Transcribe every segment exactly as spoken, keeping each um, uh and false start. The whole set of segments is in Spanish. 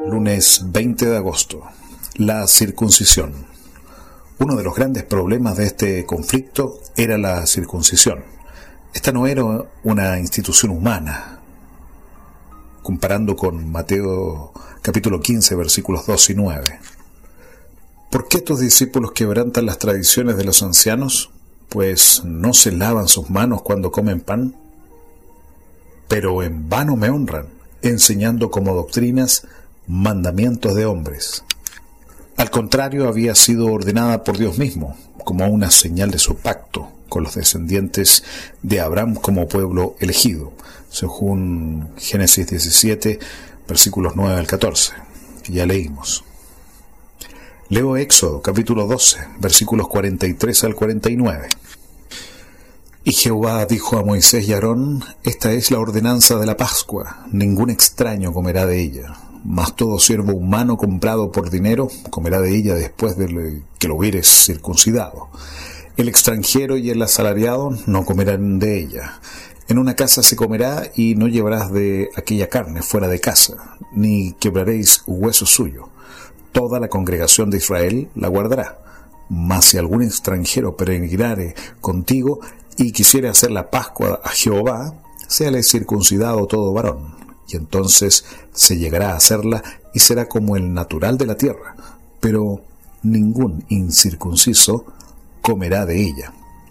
Lunes veinte de agosto. La circuncisión. Uno de los grandes problemas de este conflicto era la circuncisión. Esta no era una institución humana. Comparando con Mateo capítulo quince, versículos dos y nueve. ¿Por qué estos discípulos quebrantan las tradiciones de los ancianos? Pues no se lavan sus manos cuando comen pan. Pero en vano me honran, enseñando como doctrinas mandamientos de hombres. Al contrario, había sido ordenada por Dios mismo, como una señal de su pacto con los descendientes de Abraham como pueblo elegido, según Génesis diecisiete, versículos nueve al catorce, que ya leímos. Leo Éxodo, capítulo doce, versículos cuarenta y tres al cuarenta y nueve. Y Jehová dijo a Moisés y Aarón: Esta es la ordenanza de la Pascua, ningún extraño comerá de ella. Mas todo siervo humano comprado por dinero comerá de ella después de que lo hubieres circuncidado. El extranjero y el asalariado no comerán de ella. En una casa se comerá, y no llevarás de aquella carne fuera de casa, ni quebraréis hueso suyo. Toda la congregación de Israel la guardará. Mas si algún extranjero peregrinare contigo y quisiere hacer la Pascua a Jehová, séale circuncidado todo varón. Y entonces se llegará a hacerla, y será como el natural de la tierra, pero ningún incircunciso comerá de ella.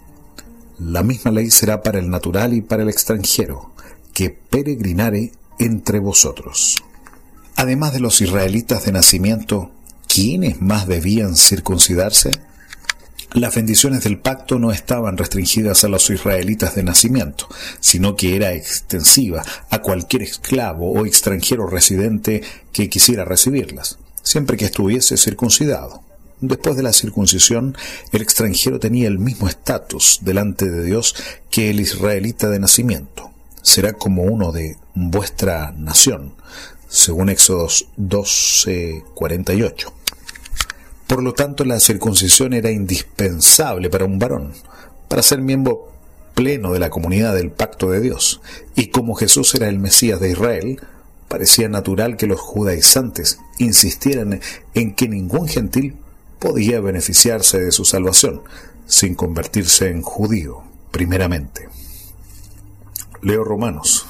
La misma ley será para el natural y para el extranjero, que peregrinare entre vosotros. Además de los israelitas de nacimiento, ¿quiénes más debían circuncidarse? Las bendiciones del pacto no estaban restringidas a los israelitas de nacimiento, sino que era extensiva a cualquier esclavo o extranjero residente que quisiera recibirlas, siempre que estuviese circuncidado. Después de la circuncisión, el extranjero tenía el mismo estatus delante de Dios que el israelita de nacimiento. Será como uno de vuestra nación, según Éxodo doce, cuarenta y ocho. Por lo tanto, la circuncisión era indispensable para un varón, para ser miembro pleno de la comunidad del pacto de Dios. Y como Jesús era el Mesías de Israel, parecía natural que los judaizantes insistieran en que ningún gentil podía beneficiarse de su salvación sin convertirse en judío, primeramente. Leo Romanos,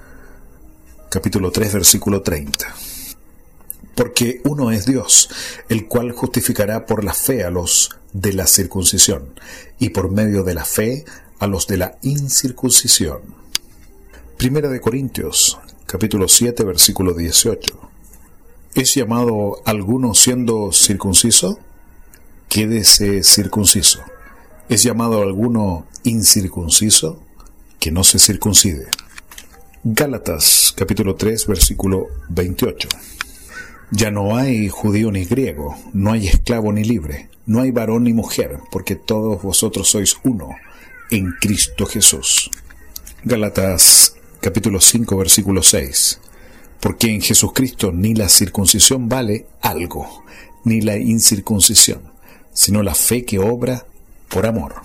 capítulo tres, versículo treinta. Porque uno es Dios, el cual justificará por la fe a los de la circuncisión, y por medio de la fe a los de la incircuncisión. Primera de Corintios, capítulo siete, versículo dieciocho. ¿Es llamado alguno siendo circunciso? Quédese circunciso. ¿Es llamado alguno incircunciso? Que no se circuncide. Gálatas, capítulo tres, versículo veintiocho. Ya no hay judío ni griego, no hay esclavo ni libre, no hay varón ni mujer, porque todos vosotros sois uno en Cristo Jesús. Gálatas capítulo cinco, versículo seis. Porque en Jesucristo ni la circuncisión vale algo, ni la incircuncisión, sino la fe que obra por amor.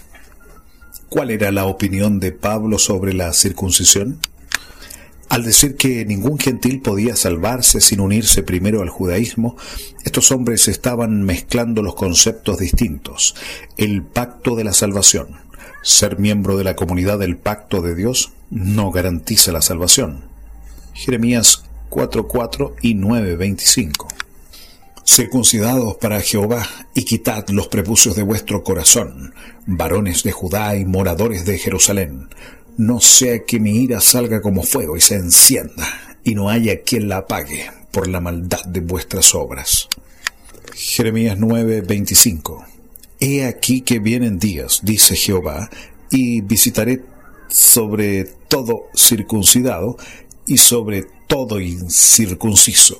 ¿Cuál era la opinión de Pablo sobre la circuncisión? Al decir que ningún gentil podía salvarse sin unirse primero al judaísmo, estos hombres estaban mezclando los conceptos distintos. El pacto de la salvación. Ser miembro de la comunidad del pacto de Dios no garantiza la salvación. Jeremías cuatro cuatro y nueve veinticinco. Circuncidados para Jehová, y quitad los prepucios de vuestro corazón, varones de Judá y moradores de Jerusalén. No sea que mi ira salga como fuego y se encienda, y no haya quien la apague por la maldad de vuestras obras. Jeremías nueve veinticinco. He aquí que vienen días, dice Jehová, y visitaré sobre todo circuncidado y sobre todo incircunciso.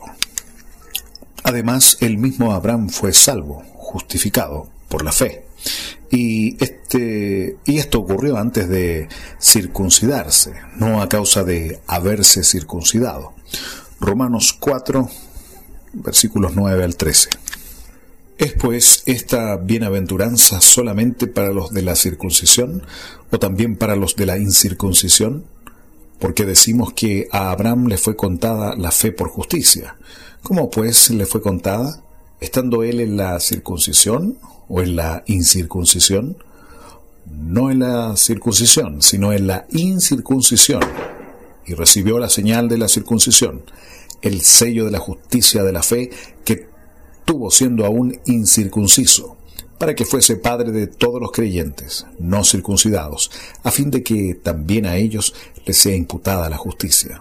Además, el mismo Abraham fue salvo, justificado por la fe. Y, este, y esto ocurrió antes de circuncidarse, no a causa de haberse circuncidado. Romanos cuatro, versículos nueve al trece. ¿Es pues esta bienaventuranza solamente para los de la circuncisión o también para los de la incircuncisión? porque decimos que a Abraham le fue contada la fe por justicia. ¿Cómo pues le fue contada? ¿Estando él en la circuncisión o en la incircuncisión? No en la circuncisión, sino en la incircuncisión. Y recibió la señal de la circuncisión, el sello de la justicia de la fe que tuvo siendo aún incircunciso, para que fuese padre de todos los creyentes, no circuncidados, a fin de que también a ellos les sea imputada la justicia.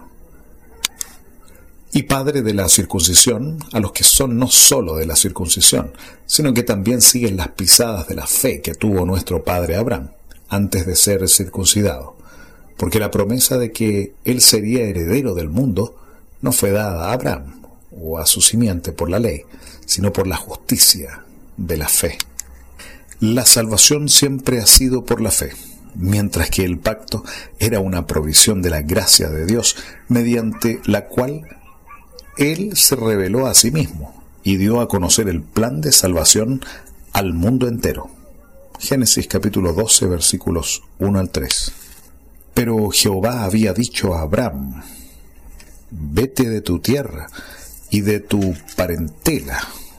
Y padre de la circuncisión a los que son no sólo de la circuncisión, sino que también siguen las pisadas de la fe que tuvo nuestro padre Abraham, antes de ser circuncidado, porque la promesa de que él sería heredero del mundo no fue dada a Abraham o a su simiente por la ley, sino por la justicia de la fe. La salvación siempre ha sido por la fe, mientras que el pacto era una provisión de la gracia de Dios, mediante la cual Él se reveló a sí mismo y dio a conocer el plan de salvación al mundo entero. Génesis capítulo doce, versículos uno al tres. Pero Jehová había dicho a Abraham: vete de tu tierra y de tu parentela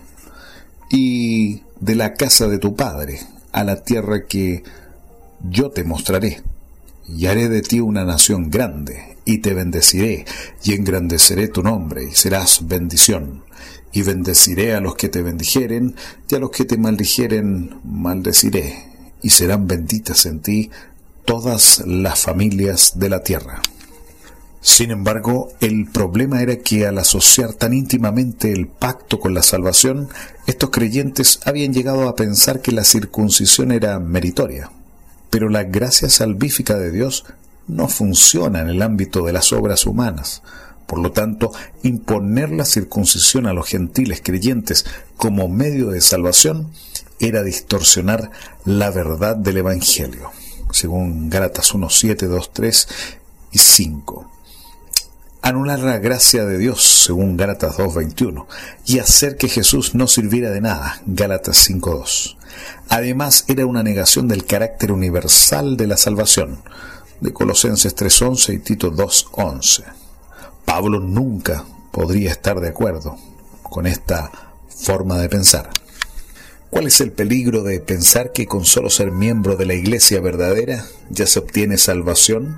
y de la casa de tu padre a la tierra que yo te mostraré, y haré de ti una nación grande, y te bendeciré, y engrandeceré tu nombre, y serás bendición, y bendeciré a los que te bendijeren, y a los que te maldijeren maldeciré, y serán benditas en ti todas las familias de la tierra. Sin embargo, el problema era que al asociar tan íntimamente el pacto con la salvación, estos creyentes habían llegado a pensar que la circuncisión era meritoria. Pero la gracia salvífica de Dios no funciona en el ámbito de las obras humanas. Por lo tanto, imponer la circuncisión a los gentiles creyentes como medio de salvación era distorsionar la verdad del Evangelio, según Gálatas uno siete, dos tres y cinco. Anular la gracia de Dios, según Gálatas dos veintiuno, y hacer que Jesús no sirviera de nada, Gálatas cinco dos. Además, era una negación del carácter universal de la salvación, de Colosenses tres once y Tito dos once. Pablo nunca podría estar de acuerdo con esta forma de pensar. ¿Cuál es el peligro de pensar que con solo ser miembro de la iglesia verdadera ya se obtiene salvación?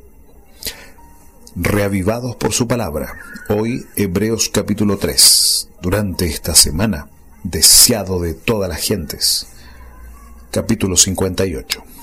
Reavivados por su palabra. Hoy, Hebreos capítulo tres. Durante esta semana, deseado de todas las gentes. Capítulo cincuenta y ocho.